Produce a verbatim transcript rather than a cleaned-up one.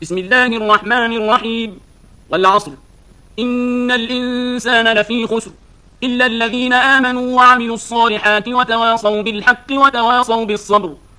بسم الله الرحمن الرحيم. والعصر إن الإنسان لفي خسر إلا الذين آمنوا وعملوا الصالحات وتواصوا بالحق وتواصوا بالصبر